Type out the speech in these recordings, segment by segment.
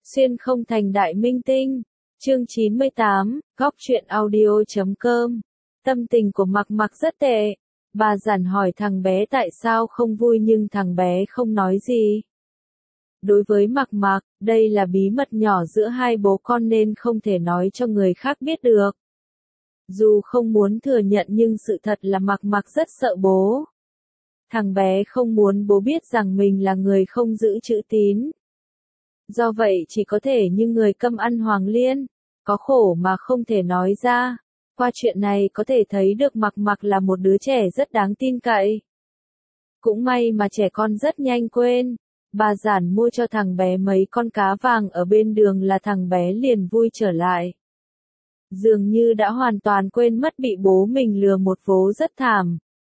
Xuyên không thành đại minh tinh. Chương 98, góc truyện audio.com. Tâm tình của Mặc Mặc rất tệ. Bà Giản hỏi thằng bé tại sao không vui nhưng thằng bé không nói gì. Đối với Mặc Mặc, đây là bí mật nhỏ giữa hai bố con nên không thể nói cho người khác biết được. Dù không muốn thừa nhận nhưng sự thật là Mặc Mặc rất sợ bố. Thằng bé không muốn bố biết rằng mình là người không giữ chữ tín. Do vậy chỉ có thể như người câm ăn hoàng liên, có khổ mà không thể nói ra. Qua chuyện này có thể thấy được Mặc Mặc là một đứa trẻ rất đáng tin cậy. Cũng may mà trẻ con rất nhanh quên. Bà Giản mua cho thằng bé mấy con cá vàng ở bên đường là thằng bé liền vui trở lại. Dường như đã hoàn toàn quên mất bị bố mình lừa một vố rất thảm.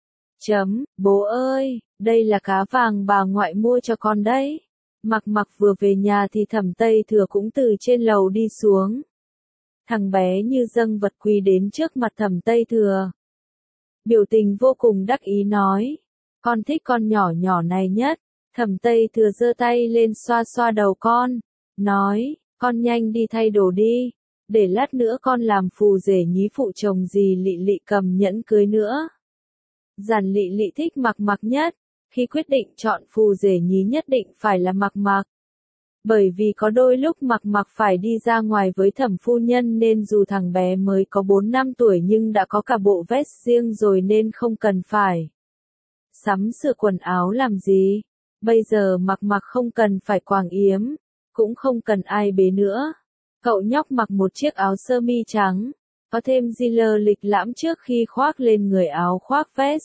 Bố ơi, đây là cá vàng bà ngoại mua cho con đấy. Mặc Mặc vừa về nhà thì Thẩm Tây Thừa cũng từ trên lầu đi xuống. Thằng bé như dâng vật quý đến trước mặt Thẩm Tây Thừa. Biểu tình vô cùng đắc ý nói, con thích con nhỏ nhỏ này nhất. Thẩm Tây Thừa giơ tay lên xoa xoa đầu con, nói, con nhanh đi thay đồ đi, để lát nữa con làm phù rể nhí phụ chồng dì Lị Lị cầm nhẫn cưới nữa. Giản Lị Lị thích Mặc Mặc nhất, khi quyết định chọn phù rể nhí nhất định phải là Mặc Mặc. Bởi vì có đôi lúc Mặc Mặc phải đi ra ngoài với Thẩm phu nhân nên dù thằng bé mới có 4 năm tuổi nhưng đã có cả bộ vest riêng rồi nên không cần phải sắm sửa quần áo làm gì. Bây giờ Mặc Mặc không cần phải quàng yếm, cũng không cần ai bế nữa. Cậu nhóc mặc một chiếc áo sơ mi trắng, có thêm ziller lịch lãm trước khi khoác lên người áo khoác vest.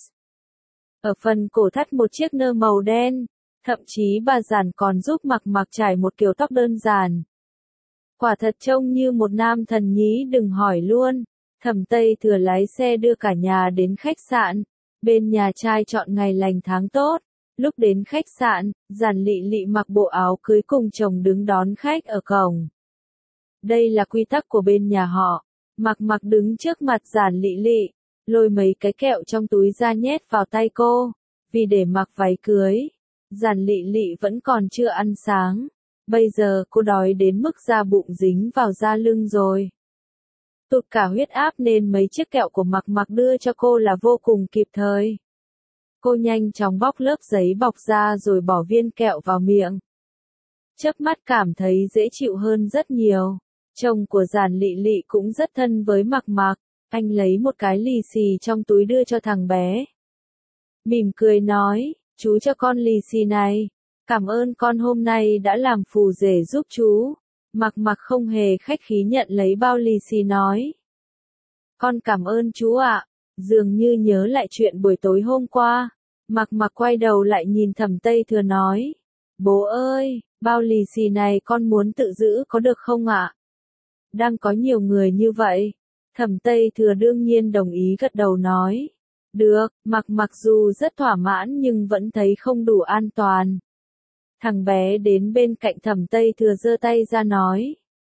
Ở phần cổ thắt một chiếc nơ màu đen, thậm chí bà Giản còn giúp Mặc Mặc trải một kiểu tóc đơn giản. Quả thật trông như một nam thần nhí đừng hỏi luôn. Thẩm Tây Thừa lái xe đưa cả nhà đến khách sạn, bên nhà trai chọn ngày lành tháng tốt. Lúc đến khách sạn, Giản Lị Lị mặc bộ áo cưới cùng chồng đứng đón khách ở cổng. Đây là quy tắc của bên nhà họ. Mặc Mặc đứng trước mặt Giản Lị Lị, lôi mấy cái kẹo trong túi ra nhét vào tay cô, vì để mặc váy cưới. Giản Lị Lị vẫn còn chưa ăn sáng, bây giờ cô đói đến mức da bụng dính vào da lưng rồi. Tụt cả huyết áp nên mấy chiếc kẹo của Mặc Mặc đưa cho cô là vô cùng kịp thời. Cô nhanh chóng bóc lớp giấy bọc ra rồi bỏ viên kẹo vào miệng. Chớp mắt cảm thấy dễ chịu hơn rất nhiều. Chồng của Giản Lị Lị cũng rất thân với Mặc Mặc, anh lấy một cái lì xì trong túi đưa cho thằng bé. Mỉm cười nói, chú cho con lì xì này, cảm ơn con hôm nay đã làm phù rể giúp chú. Mặc Mặc không hề khách khí nhận lấy bao lì xì nói. Con cảm ơn chú ạ. Dường như nhớ lại chuyện buổi tối hôm qua, Mặc Mặc quay đầu lại nhìn Thẩm Tây Thừa nói, bố ơi, bao lì xì này con muốn tự giữ có được không ạ? Đang có nhiều người như vậy. Thẩm Tây Thừa đương nhiên đồng ý gật đầu nói, được. Mặc Mặc dù rất thỏa mãn nhưng vẫn thấy không đủ an toàn. Thằng bé đến bên cạnh Thẩm Tây Thừa giơ tay ra nói,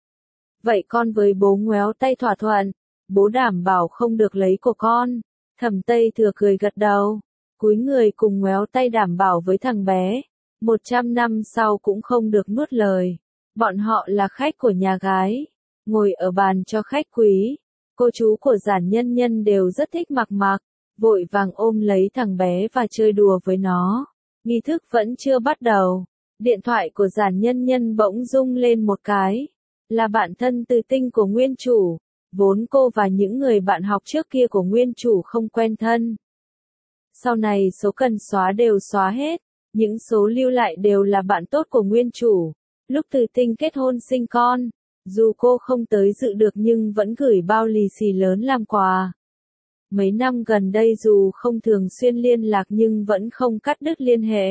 vậy con với bố ngoéo tay thỏa thuận. Bố đảm bảo không được lấy của con. Thẩm Tây Thừa cười gật đầu, cúi người cùng ngoéo tay đảm bảo với thằng bé. 100 năm sau cũng không được nuốt lời. Bọn họ là khách của nhà gái, ngồi ở bàn cho khách quý. Cô chú của Giản Nhân Nhân đều rất thích Mặc Mặc, vội vàng ôm lấy thằng bé và chơi đùa với nó. Nghi thức vẫn chưa bắt đầu. Điện thoại của Giản Nhân Nhân bỗng rung lên một cái. Là bạn thân từ tinh của nguyên chủ. Vốn cô và những người bạn học trước kia của nguyên chủ không quen thân. Sau này số cần xóa đều xóa hết, những số lưu lại đều là bạn tốt của nguyên chủ. Lúc Từ Tinh kết hôn sinh con, dù cô không tới dự được nhưng vẫn gửi bao lì xì lớn làm quà. Mấy năm gần đây dù không thường xuyên liên lạc nhưng vẫn không cắt đứt liên hệ.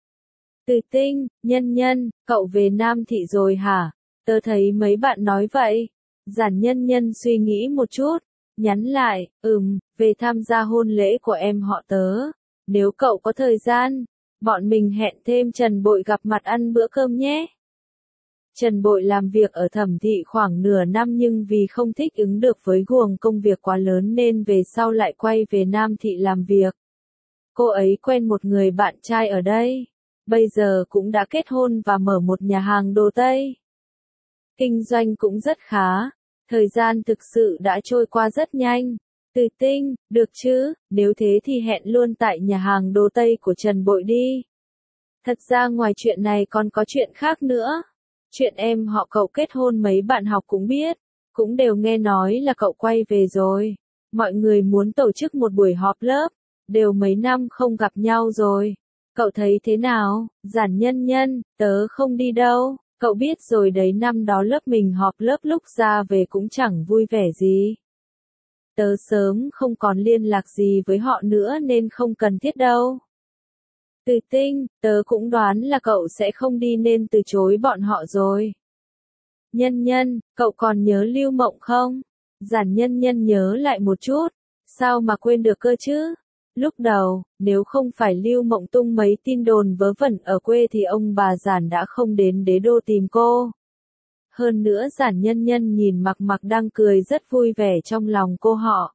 Từ Tinh, Nhân Nhân, cậu về Nam Thị rồi hả? Tớ thấy mấy bạn nói vậy. Giản Nhân Nhân suy nghĩ một chút, nhắn lại, về tham gia hôn lễ của em họ tớ. Nếu cậu có thời gian, bọn mình hẹn thêm Trần Bội gặp mặt ăn bữa cơm nhé. Trần Bội làm việc ở Thẩm Thị khoảng nửa năm nhưng vì không thích ứng được với guồng công việc quá lớn nên về sau lại quay về Nam Thị làm việc. Cô ấy quen một người bạn trai ở đây, bây giờ cũng đã kết hôn và mở một nhà hàng đồ Tây. Kinh doanh cũng rất khá. Thời gian thực sự đã trôi qua rất nhanh. Từ Tinh, được chứ, nếu thế thì hẹn luôn tại nhà hàng đồ Tây của Trần Bội đi. Thật ra ngoài chuyện này còn có chuyện khác nữa. Chuyện em họ cậu kết hôn mấy bạn học cũng biết, cũng đều nghe nói là cậu quay về rồi. Mọi người muốn tổ chức một buổi họp lớp, đều mấy năm không gặp nhau rồi. Cậu thấy thế nào? Giản Nhân Nhân, tớ không đi đâu, cậu biết rồi đấy, năm đó lớp mình họp lớp lúc ra về cũng chẳng vui vẻ gì. Tớ sớm không còn liên lạc gì với họ nữa nên không cần thiết đâu. Từ Tinh, tớ cũng đoán là cậu sẽ không đi nên từ chối bọn họ rồi. Nhân Nhân, cậu còn nhớ Lưu Mộng không? Giản Nhân Nhân nhớ lại một chút, sao mà quên được cơ chứ? Lúc đầu, nếu không phải Lưu Mộng tung mấy tin đồn vớ vẩn ở quê thì ông bà Giản đã không đến Đế Đô tìm cô. Hơn nữa Giản Nhân Nhân nhìn Mặc Mặc đang cười rất vui vẻ trong lòng cô họ.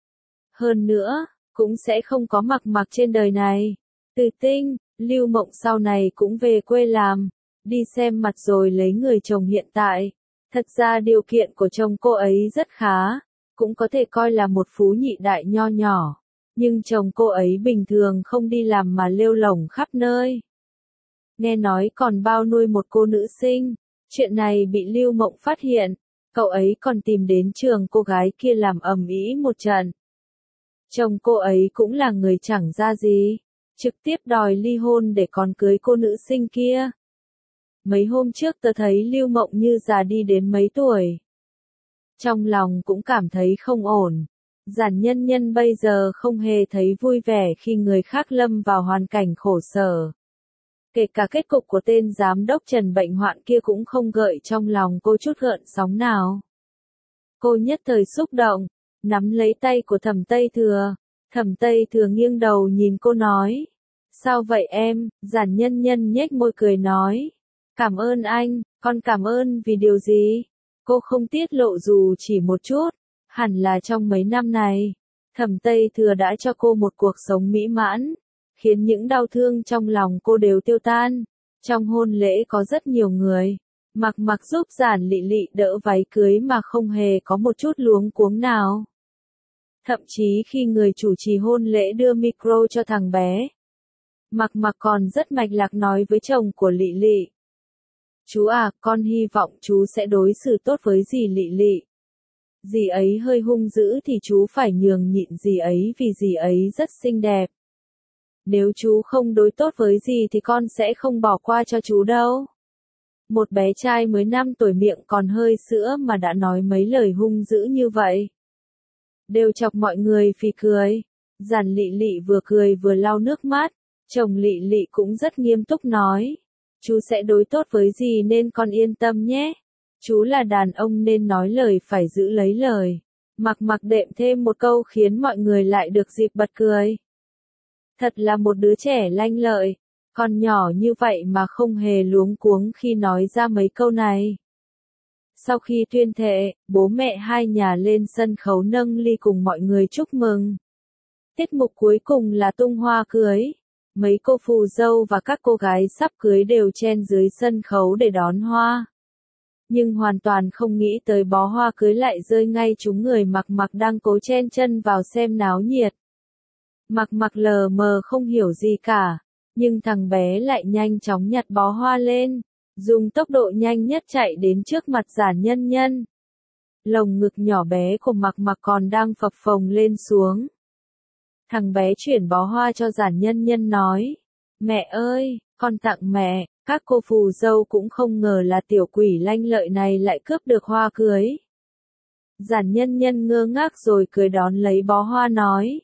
Hơn nữa, cũng sẽ không có Mặc Mặc trên đời này. Từ Tinh, Lưu Mộng sau này cũng về quê làm, đi xem mặt rồi lấy người chồng hiện tại. Thật ra điều kiện của chồng cô ấy rất khá, cũng có thể coi là một phú nhị đại nho nhỏ. Nhưng chồng cô ấy bình thường không đi làm mà lêu lổng khắp nơi. Nghe nói còn bao nuôi một cô nữ sinh. Chuyện này bị Lưu Mộng phát hiện, cậu ấy còn tìm đến trường cô gái kia làm ầm ĩ một trận. Chồng cô ấy cũng là người chẳng ra gì, trực tiếp đòi ly hôn để còn cưới cô nữ sinh kia. Mấy hôm trước tớ thấy Lưu Mộng như già đi đến mấy tuổi. Trong lòng cũng cảm thấy không ổn. Giản Nhân Nhân bây giờ không hề thấy vui vẻ khi người khác lâm vào hoàn cảnh khổ sở. Kể cả kết cục của tên giám đốc Trần bệnh hoạn kia cũng không gợi trong lòng cô chút gợn sóng nào. Cô nhất thời xúc động, nắm lấy tay của Thẩm Tây Thừa. Thẩm Tây Thừa nghiêng đầu nhìn cô nói. Sao vậy em? Giản Nhân Nhân nhếch môi cười nói. Cảm ơn anh, con cảm ơn vì điều gì? Cô không tiết lộ dù chỉ một chút. Hẳn là trong mấy năm này, Thẩm Tây Thừa đã cho cô một cuộc sống mỹ mãn, khiến những đau thương trong lòng cô đều tiêu tan. Trong hôn lễ có rất nhiều người, Mặc Mặc giúp Giản Lị Lị đỡ váy cưới mà không hề có một chút luống cuống nào. Thậm chí khi người chủ trì hôn lễ đưa micro cho thằng bé, Mặc Mặc còn rất mạch lạc nói với chồng của Lị Lị. Chú à, con hy vọng chú sẽ đối xử tốt với dì Lị Lị. Dì ấy hơi hung dữ thì chú phải nhường nhịn dì ấy vì dì ấy rất xinh đẹp. Nếu chú không đối tốt với dì thì con sẽ không bỏ qua cho chú đâu. Một bé trai mới 5 tuổi miệng còn hơi sữa mà đã nói mấy lời hung dữ như vậy. Đều chọc mọi người phì cười. Giản Lị Lị vừa cười vừa lau nước mắt. Chồng Lị Lị cũng rất nghiêm túc nói. Chú sẽ đối tốt với dì nên con yên tâm nhé. Chú là đàn ông nên nói lời phải giữ lấy lời. Mặc Mặc đệm thêm một câu khiến mọi người lại được dịp bật cười. Thật là một đứa trẻ lanh lợi, còn nhỏ như vậy mà không hề luống cuống khi nói ra mấy câu này. Sau khi tuyên thệ, bố mẹ hai nhà lên sân khấu nâng ly cùng mọi người chúc mừng. Tiết mục cuối cùng là tung hoa cưới. Mấy cô phù dâu và các cô gái sắp cưới đều chen dưới sân khấu để đón hoa. Nhưng hoàn toàn không nghĩ tới bó hoa cưới lại rơi ngay trúng người Mặc Mặc đang cố chen chân vào xem náo nhiệt. Mặc Mặc lờ mờ không hiểu gì cả, nhưng thằng bé lại nhanh chóng nhặt bó hoa lên, dùng tốc độ nhanh nhất chạy đến trước mặt Giản Nhân Nhân. Lồng ngực nhỏ bé của Mặc Mặc còn đang phập phồng lên xuống. Thằng bé chuyển bó hoa cho Giản Nhân Nhân nói, mẹ ơi, con tặng mẹ. Các cô phù dâu cũng không ngờ là tiểu quỷ lanh lợi này lại cướp được hoa cưới. Giản Nhân Nhân ngơ ngác rồi cười đón lấy bó hoa nói.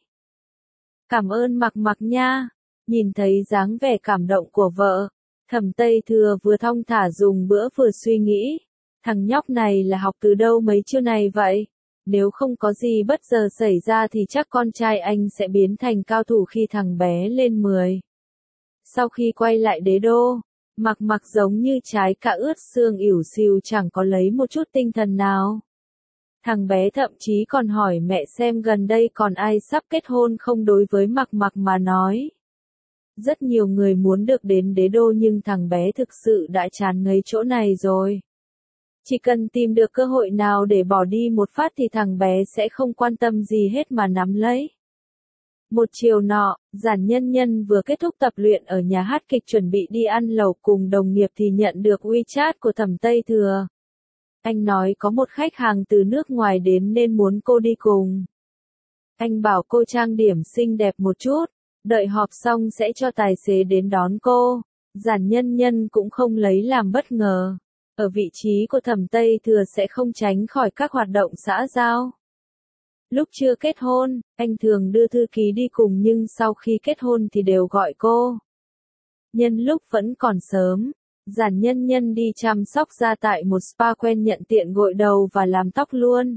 Cảm ơn Mặc Mặc nha. Nhìn thấy dáng vẻ cảm động của vợ, Thẩm Tây Thừa vừa thong thả dùng bữa vừa suy nghĩ. Thằng nhóc này là học từ đâu mấy chiêu này vậy? Nếu không có gì bất ngờ xảy ra thì chắc con trai anh sẽ biến thành cao thủ khi thằng bé lên 10. Sau khi quay lại Đế Đô, Mặc Mặc giống như trái cà ướt xương ỉu xìu chẳng có lấy một chút tinh thần nào. Thằng bé thậm chí còn hỏi mẹ xem gần đây còn ai sắp kết hôn không. Đối với Mặc Mặc mà nói. Rất nhiều người muốn được đến Đế Đô nhưng thằng bé thực sự đã chán ngấy chỗ này rồi. Chỉ cần tìm được cơ hội nào để bỏ đi một phát thì thằng bé sẽ không quan tâm gì hết mà nắm lấy. Một chiều nọ, Giản Nhân Nhân vừa kết thúc tập luyện ở nhà hát kịch chuẩn bị đi ăn lẩu cùng đồng nghiệp thì nhận được WeChat của Thẩm Tây Thừa. Anh nói có một khách hàng từ nước ngoài đến nên muốn cô đi cùng. Anh bảo cô trang điểm xinh đẹp một chút, đợi họp xong sẽ cho tài xế đến đón cô. Giản Nhân Nhân cũng không lấy làm bất ngờ. Ở vị trí của Thẩm Tây Thừa sẽ không tránh khỏi các hoạt động xã giao. Lúc chưa kết hôn, anh thường đưa thư ký đi cùng nhưng sau khi kết hôn thì đều gọi cô. Nhân lúc vẫn còn sớm, Giản Nhân Nhân đi chăm sóc da tại một spa quen nhận tiện gội đầu và làm tóc luôn.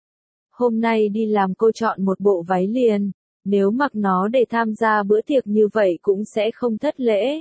Hôm nay đi làm cô chọn một bộ váy liền, nếu mặc nó để tham gia bữa tiệc như vậy cũng sẽ không thất lễ.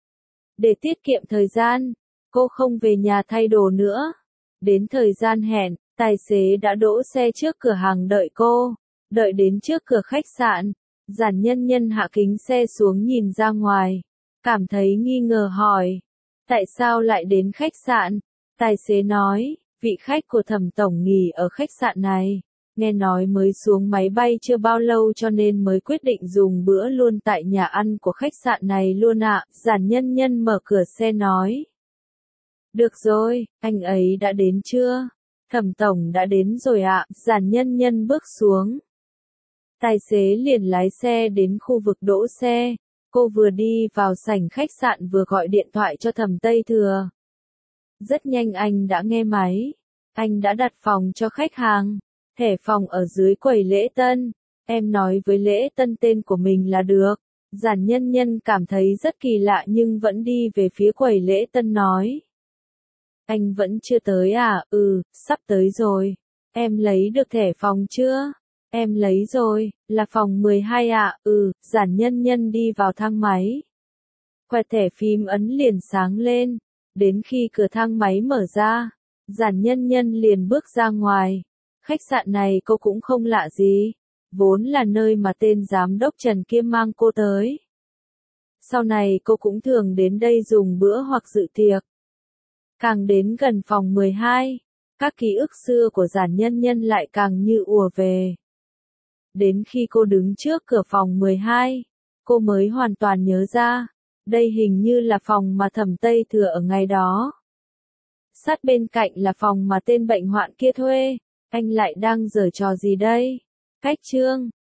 Để tiết kiệm thời gian, cô không về nhà thay đồ nữa. Đến thời gian hẹn, tài xế đã đỗ xe trước cửa hàng đợi cô. Đợi đến trước cửa khách sạn, Giản Nhân Nhân hạ kính xe xuống nhìn ra ngoài. Cảm thấy nghi ngờ hỏi. Tại sao lại đến khách sạn? Tài xế nói, vị khách của Thẩm tổng nghỉ ở khách sạn này. Nghe nói mới xuống máy bay chưa bao lâu cho nên mới quyết định dùng bữa luôn tại nhà ăn của khách sạn này luôn ạ. Giản Nhân Nhân mở cửa xe nói. Được rồi, anh ấy đã đến chưa? Thẩm tổng đã đến rồi ạ. Giản Nhân Nhân bước xuống. Tài xế liền lái xe đến khu vực đỗ xe. Cô vừa đi vào sảnh khách sạn vừa gọi điện thoại cho Thẩm Tây Thừa. Rất nhanh anh đã nghe máy. Anh đã đặt phòng cho khách hàng. Thẻ phòng ở dưới quầy lễ tân. Em nói với lễ tân tên của mình là được. Giản Nhân Nhân cảm thấy rất kỳ lạ nhưng vẫn đi về phía quầy lễ tân nói. Anh vẫn chưa tới à? Sắp tới rồi. Em lấy được thẻ phòng chưa? Em lấy rồi, là phòng 12 ạ. Giản Nhân Nhân đi vào thang máy. Quẹt thẻ phím ấn liền sáng lên. Đến khi cửa thang máy mở ra, Giản Nhân Nhân liền bước ra ngoài. Khách sạn này cô cũng không lạ gì. Vốn là nơi mà tên giám đốc Trần kia mang cô tới. Sau này cô cũng thường đến đây dùng bữa hoặc dự tiệc. Càng đến gần phòng 12, các ký ức xưa của Giản Nhân Nhân lại càng như ùa về. Đến khi cô đứng trước cửa phòng 12, cô mới hoàn toàn nhớ ra, đây hình như là phòng mà Thẩm Tây Thừa ở ngày đó. Sát bên cạnh là phòng mà tên bệnh hoạn kia thuê, anh lại đang giở trò gì đây? Cách chương